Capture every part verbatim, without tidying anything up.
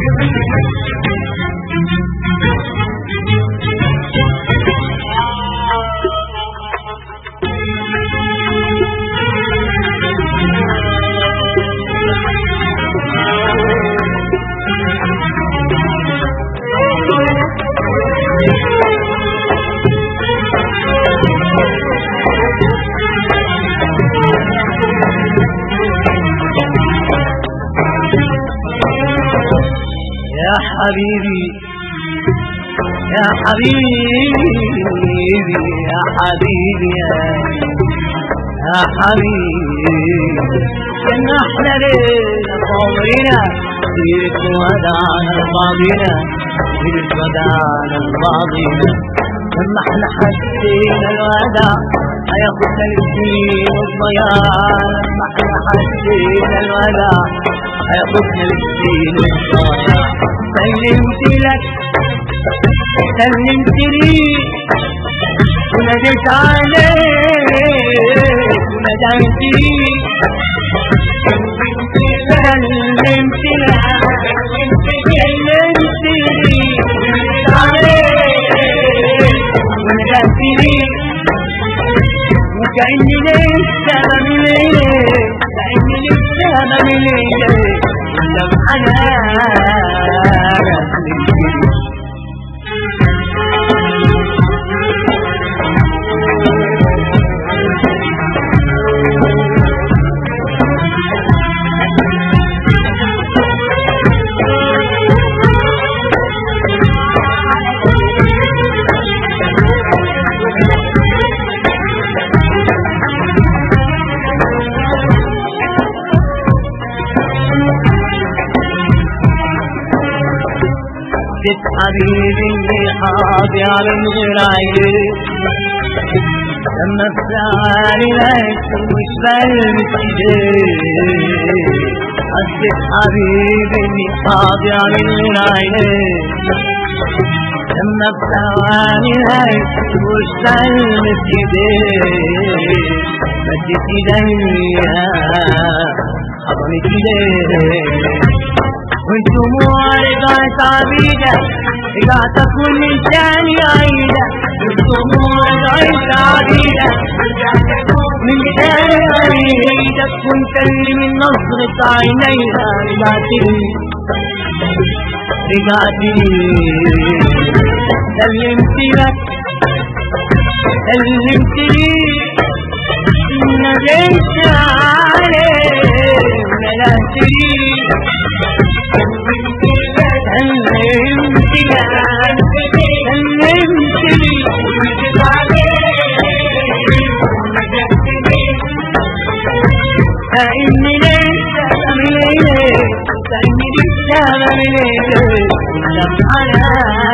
يا حبيبي يا حبيبي يا حبيبي يا حبيبي إن احنا ليلة عمرنا سيرة ودعنا لبعضنا سيرة ودعنا لبعضنا لما احنا حسينا الوداع هياخدنا للسنين والضياع لما احنا حسينا الوداع هياخدنا للسنين والضياع سلمت لك سلمت لي وناديت عليك وناديت لي سلمت لك سلمت لي وناديت عليك وناديت لي وكأني لسه بمليك كأني لسه بمليك لمحنا حبيبي اللي حاضي على الغير عينيك لما بسعالي لقيت مش بلمس ايديك حسيت حبيبي اللي حاضي على الغير عينيك لما بسعالي لقيت مش بلمس ايديك مدت ايديا حضنت ايديك والدموع رجعت عبيدة رجعت أكون من تاني عيدة والدموع رجعت عبيدة رجعت أكون من تاني عيدة كنت اللي من نظرة عينيها رجعت لي رجعت لي سلمت لك سلمت لي ناديت عليك وناديت لي سلمت لي سلمت لي وناديت عليك كأني لسه بمليك كأني لسه بمليك لمحنا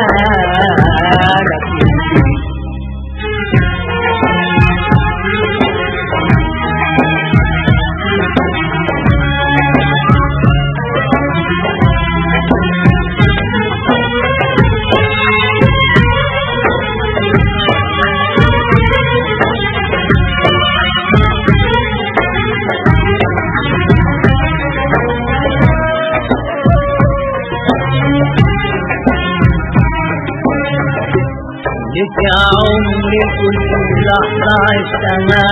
لك يا عمري كل لحظة عشتها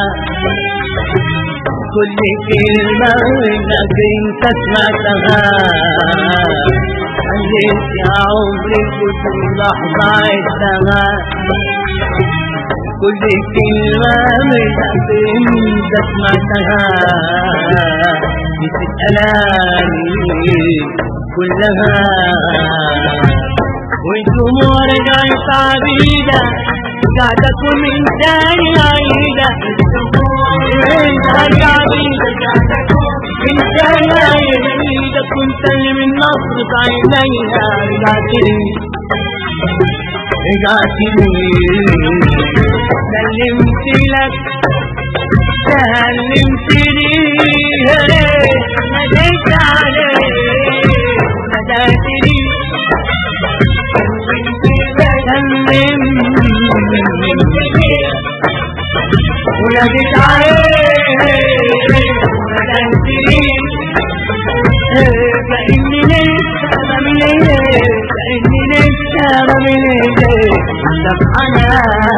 كل كلمة منك انت سمعتها لك يا عمري كل لحظة عشتها كل كلمة منك انت سمعتها بتسألاني كلها والدموع رجعت عبيدة رجعت أكون من تاني عيدة رجعت عبيدة رجعت أكون من تاني عيدة كنت اللي من نظرة عينيها رجعت لي رجعت لي سلمت لك سلمت لي ناديت عليك ناديت لي وناديت عليك وناديت لي كأني لسه بمليك سبحانه